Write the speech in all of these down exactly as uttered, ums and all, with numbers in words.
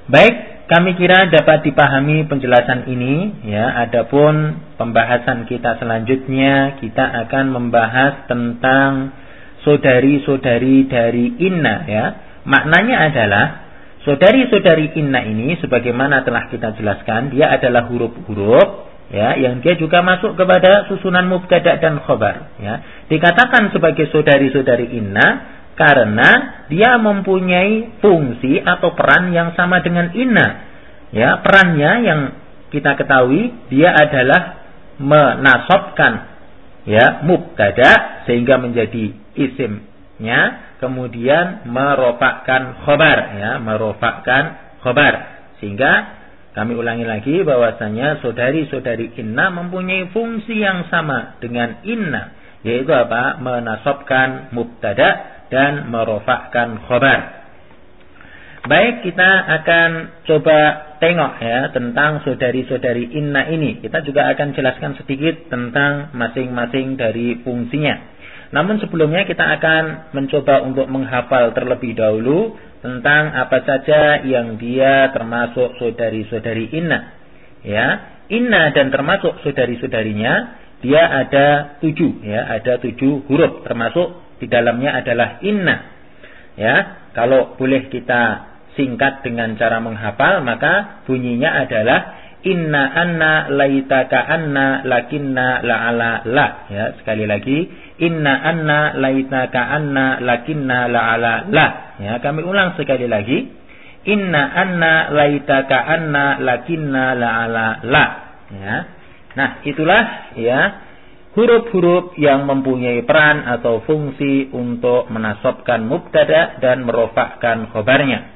Baik, kami kira dapat dipahami penjelasan ini ya. Adapun pembahasan kita selanjutnya, kita akan membahas tentang saudari-saudari dari inna ya. Maknanya adalah saudari-saudari inna ini sebagaimana telah kita jelaskan, dia adalah huruf-huruf ya yang dia juga masuk kepada susunan mubtada dan khobar ya. Dikatakan sebagai saudari-saudari inna karena dia mempunyai fungsi atau peran yang sama dengan inna. Ya, perannya yang kita ketahui dia adalah menasabkan ya mubtada sehingga menjadi isimnya, kemudian merofakkan khobar ya, merofakkan khobar. Sehingga kami ulangi lagi bahwasanya saudari-saudari inna mempunyai fungsi yang sama dengan inna, yaitu apa? Menasabkan mubtada dan merofakkan khobar. Baik, kita akan coba tengok ya tentang saudari-saudari inna ini. Kita juga akan jelaskan sedikit tentang masing-masing dari fungsinya. Namun sebelumnya kita akan mencoba untuk menghafal terlebih dahulu tentang apa saja yang dia termasuk saudari-saudari inna. Ya, inna dan termasuk saudari-saudarinya dia ada tujuh ya, ada tujuh huruf termasuk di dalamnya adalah inna. Ya, kalau boleh kita singkat dengan cara menghafal, maka bunyinya adalah inna anna laitaka anna lakinna la'ala la. Ya, sekali lagi inna anna laitaka anna lakinna la'ala la. Ya, kami ulang sekali lagi. Inna anna laitaka anna lakinna la'ala la. Ya. Nah, itulah ya huruf-huruf yang mempunyai peran atau fungsi untuk menasabkan mubtada dan merofakkan khobarnya.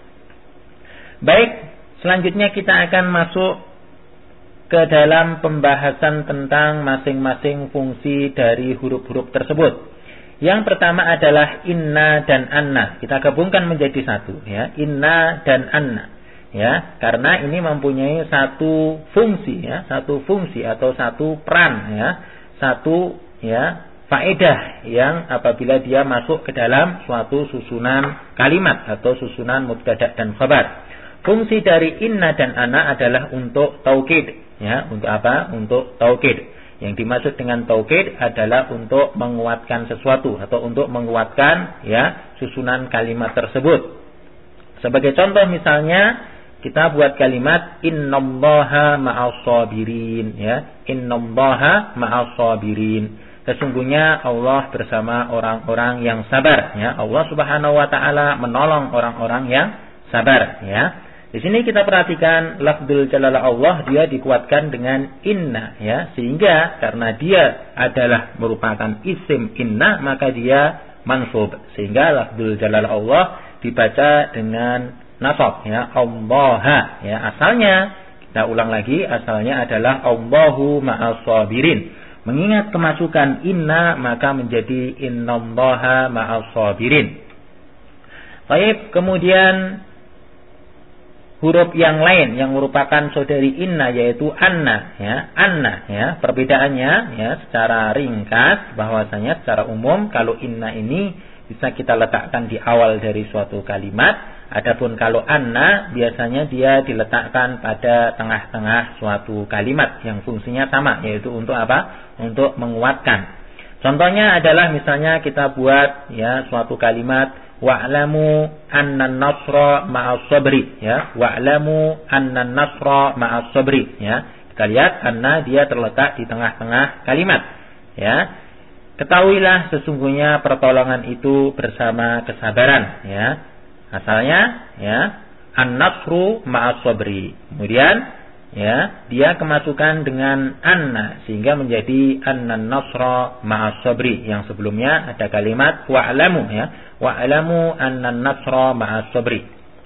Baik, selanjutnya kita akan masuk ke dalam pembahasan tentang masing-masing fungsi dari huruf-huruf tersebut. Yang pertama adalah inna dan anna. Kita gabungkan menjadi satu ya, inna dan anna. Ya, karena ini mempunyai satu fungsi ya, satu fungsi atau satu peran ya. Satu ya faedah yang apabila dia masuk ke dalam suatu susunan kalimat atau susunan mubtada dan khabar. Fungsi dari inna dan anna adalah untuk taukid ya, untuk apa? Untuk taukid. Yang dimaksud dengan taukid adalah untuk menguatkan sesuatu atau untuk menguatkan ya susunan kalimat tersebut. Sebagai contoh misalnya kita buat kalimat innallaha ma'as sabirin ya. Innallaha ma'as sabirin. Sesungguhnya Allah bersama orang-orang yang sabar ya. Allah Subhanahu wa taala menolong orang-orang yang sabar ya. Di sini kita perhatikan lafdzul jalalah Allah dia dikuatkan dengan inna ya. Sehingga karena dia adalah merupakan isim inna maka dia mansub. Sehingga lafdzul jalalah Allah dibaca dengan nasab ya, Allah ya. Asalnya kita ulang lagi, asalnya adalah Allahu ma'as sabirin. Mengingat kemasukan inna maka menjadi innallaha ma'as sabirin. Baik, kemudian huruf yang lain yang merupakan saudari inna yaitu anna ya. Anna ya, perbedaannya ya secara ringkas bahwasanya secara umum kalau inna ini bisa kita letakkan di awal dari suatu kalimat. Adapun kalau anna biasanya dia diletakkan pada tengah-tengah suatu kalimat yang fungsinya sama, yaitu untuk apa? Untuk menguatkan. Contohnya adalah misalnya kita buat ya suatu kalimat wa'lamu annan nasra ma'as sabri ya. Wa'lamu annan nasra ma'as sabri ya. Kita lihat anna dia terletak di tengah-tengah kalimat ya. Ketahuilah sesungguhnya pertolongan itu bersama kesabaran ya. Asalnya ya an-nasru ma'as sabri. Kemudian ya dia kemasukan dengan anna sehingga menjadi annan nasra ma'as sabri. Yang sebelumnya ada kalimat wa'lamu ya. Wa'lamu annan nasra ma'as sabri.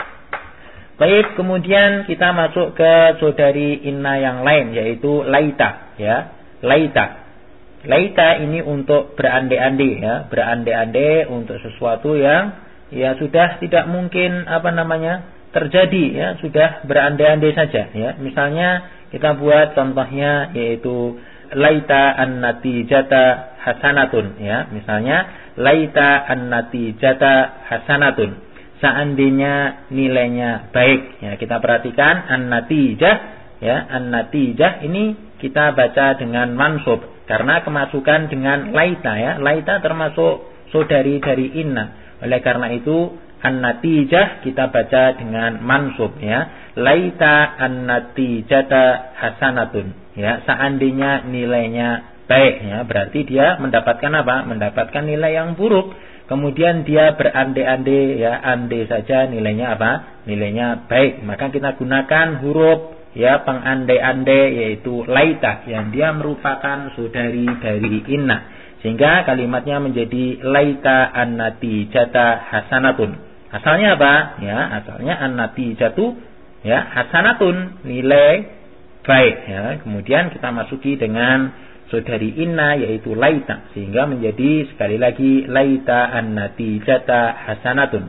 Baik, kemudian kita masuk ke saudari inna yang lain yaitu laita ya. Laita. Laita ini untuk berandai-andai ya, berandai-andai untuk sesuatu yang ya sudah tidak mungkin apa namanya terjadi ya, sudah berandai-andai saja ya. Misalnya kita buat contohnya yaitu laita an-natijata hasanatun ya. Misalnya laita an-natijata hasanatun. seandainya nilainya baik. Ya, kita perhatikan an-natijah, ya, an-natijah ini kita baca dengan mansub karena kemasukan dengan laita, ya. Laita termasuk saudari dari inna. Oleh karena itu an-natijah kita baca dengan mansub, ya. Laita an-natijata hasanatun, ya. Seandainya nilainya baik, ya, berarti dia mendapatkan apa? Mendapatkan nilai yang buruk. Kemudian dia berandai-andai, ya, andai saja nilainya apa? Nilainya baik. Maka kita gunakan huruf, ya, pengandai-andai yaitu laita yang dia merupakan saudari dari inna. Sehingga kalimatnya menjadi laita an-natijata hasanatun. Asalnya apa? Ya, asalnya an-natijatu, ya, hasanatun, nilai baik, ya. Kemudian kita masuki dengan saudari inna yaitu laita sehingga menjadi sekali lagi laita an-natijata hasanatun.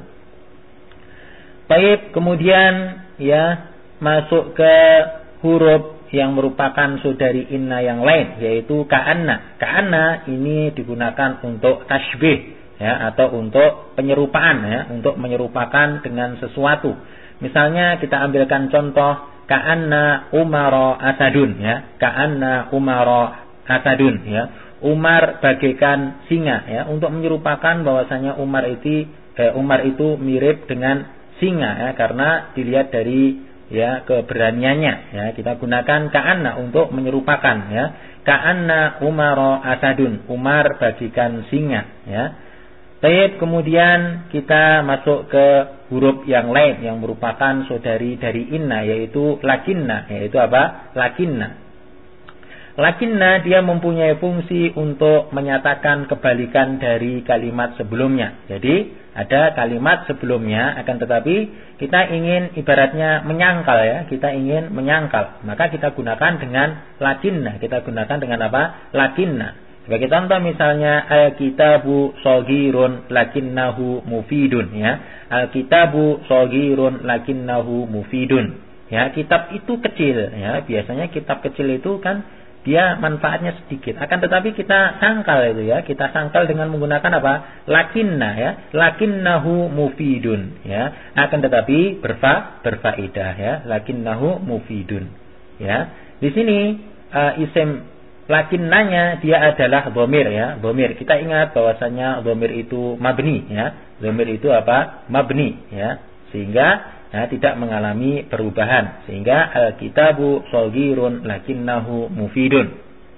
Baik, kemudian ya masuk ke huruf yang merupakan saudari inna yang lain yaitu ka'anna. Ka'anna ini digunakan untuk tasybih, ya, atau untuk penyerupaan, ya, untuk menyerupakan dengan sesuatu. Misalnya kita ambilkan contoh ka'anna umara asadun, ya. Ka'anna umara asadun, ya. Umar bagaikan singa, ya, untuk menyerupakan bahwasanya Umar itu eh, Umar itu mirip dengan singa, ya, karena dilihat dari, ya, keberaniannya, ya. Kita gunakan ka'anna untuk menyerupakan, ya. Ka'anna umara asadun, Umar bagaikan singa, ya. Baik, kemudian kita masuk ke huruf yang lain yang merupakan saudari dari inna yaitu lakinna, yaitu apa? Lakinna. Lakinna dia mempunyai fungsi untuk menyatakan kebalikan dari kalimat sebelumnya. Jadi ada kalimat sebelumnya, akan tetapi kita ingin ibaratnya menyangkal, ya, kita ingin menyangkal, maka kita gunakan dengan lakinna. Kita gunakan dengan apa? Lakinna. Sebagai contoh misalnya al-kitabu shaghirun lakinnahu mufidun, ya. Al-kitabu shaghirun lakinnahu mufidun. Ya, kitab itu kecil, ya. Biasanya kitab kecil itu kan dia manfaatnya sedikit. Akan tetapi kita sangkal itu, ya. Kita sangkal dengan menggunakan apa? Lakinna, ya. Lakinnahu mufidun, ya. Akan tetapi berfa berfaedah, ya. Lakinnahu mufidun. Ya. Di sini uh, isim lakinnanya dia adalah dhamir, ya. Dhamir. Kita ingat bahwasanya dhamir itu mabni, ya. Dhamir itu apa? Mabni, ya. Sehingga ya, tidak mengalami perubahan, sehingga al-kitabu shaghirun lakinnahu mufidun.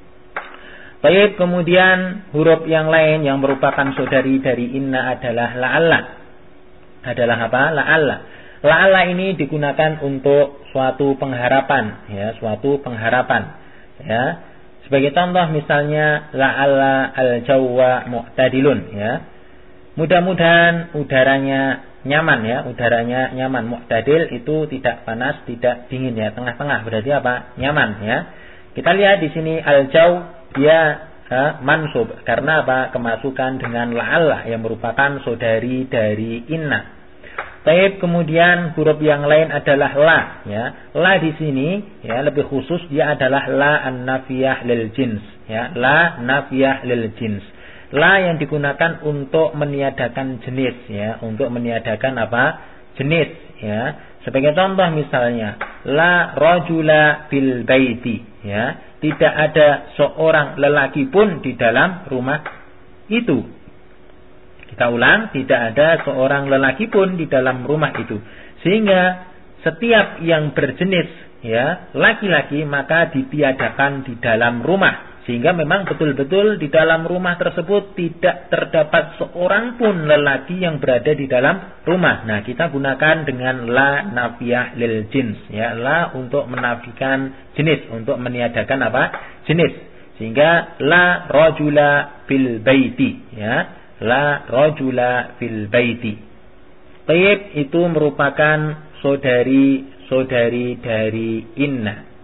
Baik, kemudian huruf yang lain yang merupakan saudari dari inna adalah la'alla. Adalah apa? La'alla. La'alla ini digunakan untuk suatu pengharapan, ya, suatu pengharapan, ya. Sebagai contoh misalnya la'alla al-jawwa mu'tadilun, ya. Mudah-mudahan udaranya nyaman, ya, udaranya nyaman. Mu'tadil itu tidak panas, tidak dingin, ya, tengah-tengah. Berarti apa? Nyaman, ya. Kita lihat di sini al-jaw dia ha, mansub karena apa? Kemasukan dengan la'alla yang merupakan saudari dari inna. Baik, kemudian huruf yang lain adalah la, ya. La di sini, ya, lebih khusus dia adalah la an-nafiyah lil jins, ya. La nafiyah lil jins. La yang digunakan untuk meniadakan jenis, ya, untuk meniadakan apa? Jenis, ya. Sebagai contoh misalnya la rajula bil baiti, ya. Tidak ada seorang lelaki pun di dalam rumah itu. Kita ulang, tidak ada seorang lelaki pun di dalam rumah itu. Sehingga setiap yang berjenis, ya, laki-laki maka ditiadakan di dalam rumah. Sehingga memang betul-betul di dalam rumah tersebut tidak terdapat seorang pun lelaki yang berada di dalam rumah. Nah, kita gunakan dengan la nafiyah lil jins, ya, la untuk menafikan jenis, untuk meniadakan apa? Jenis. Sehingga la rajula bil baiti, ya. La rajula fil baiti. Taib itu merupakan saudari-saudari dari inna.